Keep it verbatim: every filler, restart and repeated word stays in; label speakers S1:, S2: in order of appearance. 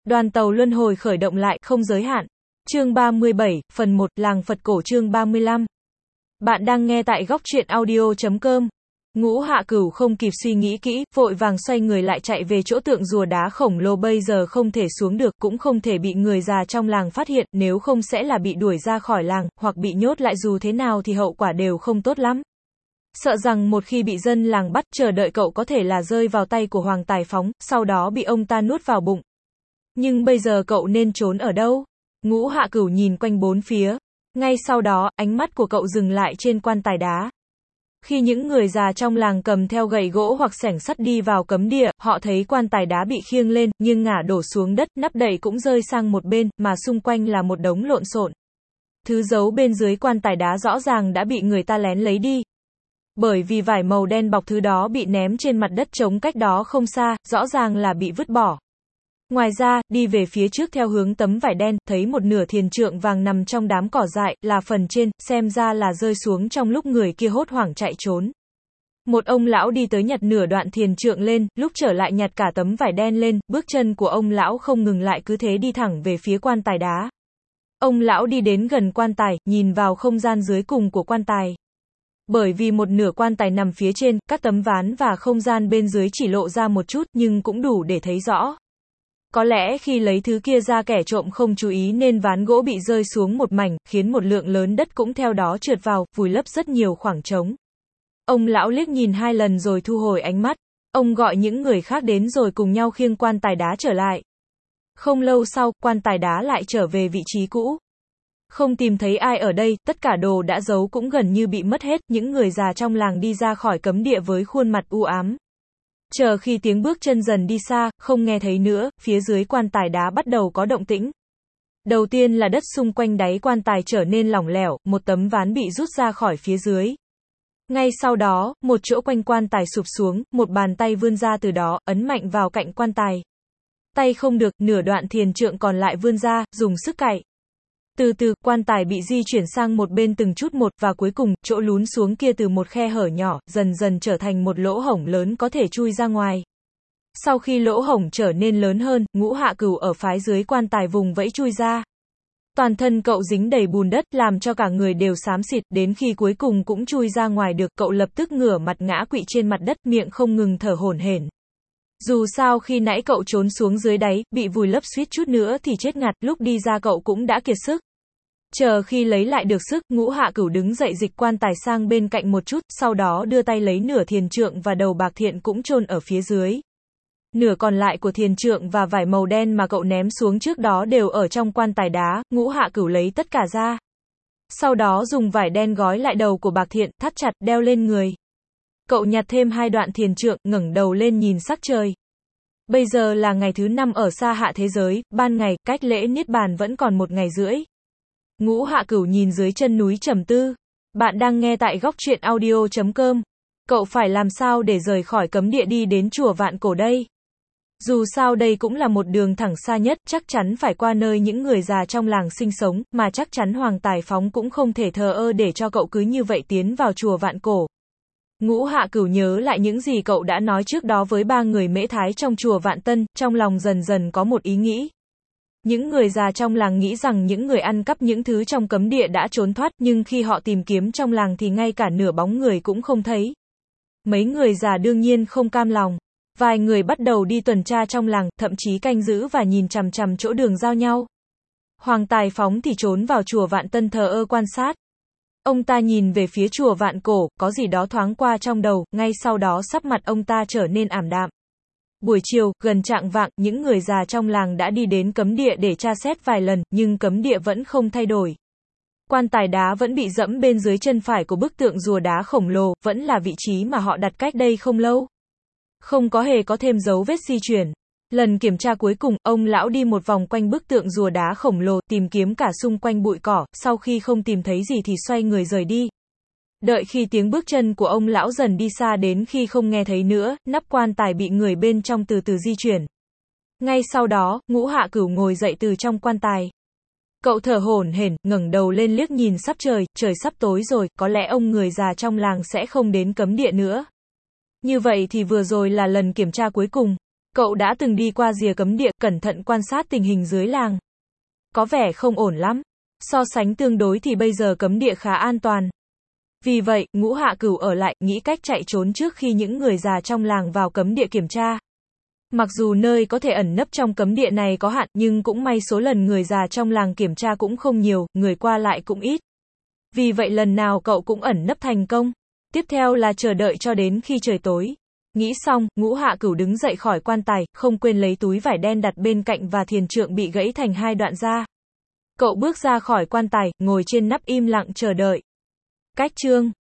S1: Đoàn tàu luân hồi khởi động lại, không giới hạn. Chương ba mươi bảy, phần một, Làng Phật Cổ chương ba mươi lăm. Bạn đang nghe tại góc truyện audio chấm com. Ngũ Hạ Cửu không kịp suy nghĩ kỹ, vội vàng xoay người lại chạy về chỗ tượng rùa đá khổng lồ bây giờ không thể xuống được, cũng không thể bị người già trong làng phát hiện, nếu không sẽ là bị đuổi ra khỏi làng, hoặc bị nhốt lại dù thế nào thì hậu quả đều không tốt lắm. Sợ rằng một khi bị dân làng bắt, chờ đợi cậu có thể là rơi vào tay của Hoàng Tài Phóng, sau đó bị ông ta nuốt vào bụng. Nhưng bây giờ cậu nên trốn ở đâu? Ngũ Hạ Cửu nhìn quanh bốn phía. Ngay sau đó, ánh mắt của cậu dừng lại trên quan tài đá. Khi những người già trong làng cầm theo gậy gỗ hoặc xẻng sắt đi vào cấm địa, họ thấy quan tài đá bị khiêng lên, nhưng ngả đổ xuống đất, nắp đậy cũng rơi sang một bên, mà xung quanh là một đống lộn xộn. Thứ giấu bên dưới quan tài đá rõ ràng đã bị người ta lén lấy đi. Bởi vì vải màu đen bọc thứ đó bị ném trên mặt đất trống cách đó không xa, rõ ràng là bị vứt bỏ. Ngoài ra, đi về phía trước theo hướng tấm vải đen, thấy một nửa thiền trượng vàng nằm trong đám cỏ dại, là phần trên, xem ra là rơi xuống trong lúc người kia hốt hoảng chạy trốn. Một ông lão đi tới nhặt nửa đoạn thiền trượng lên, lúc trở lại nhặt cả tấm vải đen lên, bước chân của ông lão không ngừng lại cứ thế đi thẳng về phía quan tài đá. Ông lão đi đến gần quan tài, nhìn vào không gian dưới cùng của quan tài. Bởi vì một nửa quan tài nằm phía trên, các tấm ván và không gian bên dưới chỉ lộ ra một chút, nhưng cũng đủ để thấy rõ. Có lẽ khi lấy thứ kia ra kẻ trộm không chú ý nên ván gỗ bị rơi xuống một mảnh, khiến một lượng lớn đất cũng theo đó trượt vào, vùi lấp rất nhiều khoảng trống. Ông lão liếc nhìn hai lần rồi thu hồi ánh mắt. Ông gọi những người khác đến rồi cùng nhau khiêng quan tài đá trở lại. Không lâu sau, quan tài đá lại trở về vị trí cũ. Không tìm thấy ai ở đây, tất cả đồ đã giấu cũng gần như bị mất hết, những người già trong làng đi ra khỏi cấm địa với khuôn mặt u ám. Chờ khi tiếng bước chân dần đi xa, không nghe thấy nữa, phía dưới quan tài đá bắt đầu có động tĩnh. Đầu tiên là đất xung quanh đáy quan tài trở nên lỏng lẻo, một tấm ván bị rút ra khỏi phía dưới. Ngay sau đó, một chỗ quanh quan tài sụp xuống, một bàn tay vươn ra từ đó, ấn mạnh vào cạnh quan tài. Tay không được, nửa đoạn thiền trượng còn lại vươn ra, dùng sức cạy. Từ từ, quan tài bị di chuyển sang một bên từng chút một, và cuối cùng, chỗ lún xuống kia từ một khe hở nhỏ, dần dần trở thành một lỗ hổng lớn có thể chui ra ngoài. Sau khi lỗ hổng trở nên lớn hơn, Ngũ Hạ Cửu ở phái dưới quan tài vùng vẫy chui ra. Toàn thân cậu dính đầy bùn đất, làm cho cả người đều xám xịt, đến khi cuối cùng cũng chui ra ngoài được, cậu lập tức ngửa mặt ngã quỵ trên mặt đất, miệng không ngừng thở hổn hển. Dù sao khi nãy cậu trốn xuống dưới đáy, bị vùi lấp suýt chút nữa thì chết ngạt, lúc đi ra cậu cũng đã kiệt sức. Chờ khi lấy lại được sức, Ngũ Hạ Cửu đứng dậy dịch quan tài sang bên cạnh một chút, sau đó đưa tay lấy nửa thiền trượng và đầu bạc thiện cũng chôn ở phía dưới. Nửa còn lại của thiền trượng và vải màu đen mà cậu ném xuống trước đó đều ở trong quan tài đá, Ngũ Hạ Cửu lấy tất cả ra. Sau đó dùng vải đen gói lại đầu của bạc thiện, thắt chặt, đeo lên người. Cậu nhặt thêm hai đoạn thiền trượng, ngẩng đầu lên nhìn sắc trời. Bây giờ là ngày thứ năm ở xa hạ thế giới, ban ngày, cách lễ Niết Bàn vẫn còn một ngày rưỡi. Ngũ Hạ Cửu nhìn dưới chân núi trầm tư. Bạn đang nghe tại góc truyện audio chấm com. Cậu phải làm sao để rời khỏi cấm địa đi đến chùa Vạn Cổ đây? Dù sao đây cũng là một đường thẳng xa nhất, chắc chắn phải qua nơi những người già trong làng sinh sống, mà chắc chắn Hoàng Tài Phóng cũng không thể thờ ơ để cho cậu cứ như vậy tiến vào chùa Vạn Cổ. Ngũ Hạ Cửu nhớ lại những gì cậu đã nói trước đó với ba người Mễ Thái trong chùa Vạn Tân, trong lòng dần dần có một ý nghĩ. Những người già trong làng nghĩ rằng những người ăn cắp những thứ trong cấm địa đã trốn thoát, nhưng khi họ tìm kiếm trong làng thì ngay cả nửa bóng người cũng không thấy. Mấy người già đương nhiên không cam lòng. Vài người bắt đầu đi tuần tra trong làng, thậm chí canh giữ và nhìn chằm chằm chỗ đường giao nhau. Hoàng Tài Phóng thì trốn vào chùa Vạn Tân thờ ơ quan sát. Ông ta nhìn về phía chùa Vạn Cổ, có gì đó thoáng qua trong đầu, ngay sau đó sắc mặt ông ta trở nên ảm đạm. Buổi chiều, gần chạng vạng, những người già trong làng đã đi đến cấm địa để tra xét vài lần, nhưng cấm địa vẫn không thay đổi. Quan tài đá vẫn bị dẫm bên dưới chân phải của bức tượng rùa đá khổng lồ, vẫn là vị trí mà họ đặt cách đây không lâu. Không có hề có thêm dấu vết di chuyển. Lần kiểm tra cuối cùng, ông lão đi một vòng quanh bức tượng rùa đá khổng lồ, tìm kiếm cả xung quanh bụi cỏ, sau khi không tìm thấy gì thì xoay người rời đi. Đợi khi tiếng bước chân của ông lão dần đi xa đến khi không nghe thấy nữa, nắp quan tài bị người bên trong từ từ di chuyển. Ngay sau đó, Ngũ Hạ Cửu ngồi dậy từ trong quan tài. Cậu thở hổn hển, ngẩng đầu lên liếc nhìn sắp trời, trời sắp tối rồi, có lẽ ông người già trong làng sẽ không đến cấm địa nữa. Như vậy thì vừa rồi là lần kiểm tra cuối cùng. Cậu đã từng đi qua rìa cấm địa, cẩn thận quan sát tình hình dưới làng. Có vẻ không ổn lắm. So sánh tương đối thì bây giờ cấm địa khá an toàn. Vì vậy, Ngũ Hạ Cửu ở lại, nghĩ cách chạy trốn trước khi những người già trong làng vào cấm địa kiểm tra. Mặc dù nơi có thể ẩn nấp trong cấm địa này có hạn, nhưng cũng may số lần người già trong làng kiểm tra cũng không nhiều, người qua lại cũng ít. Vì vậy lần nào cậu cũng ẩn nấp thành công. Tiếp theo là chờ đợi cho đến khi trời tối. Nghĩ xong, Ngũ Hạ Cửu đứng dậy khỏi quan tài, không quên lấy túi vải đen đặt bên cạnh và thiền trượng bị gãy thành hai đoạn ra. Cậu bước ra khỏi quan tài, ngồi trên nắp im lặng chờ đợi. Cách chương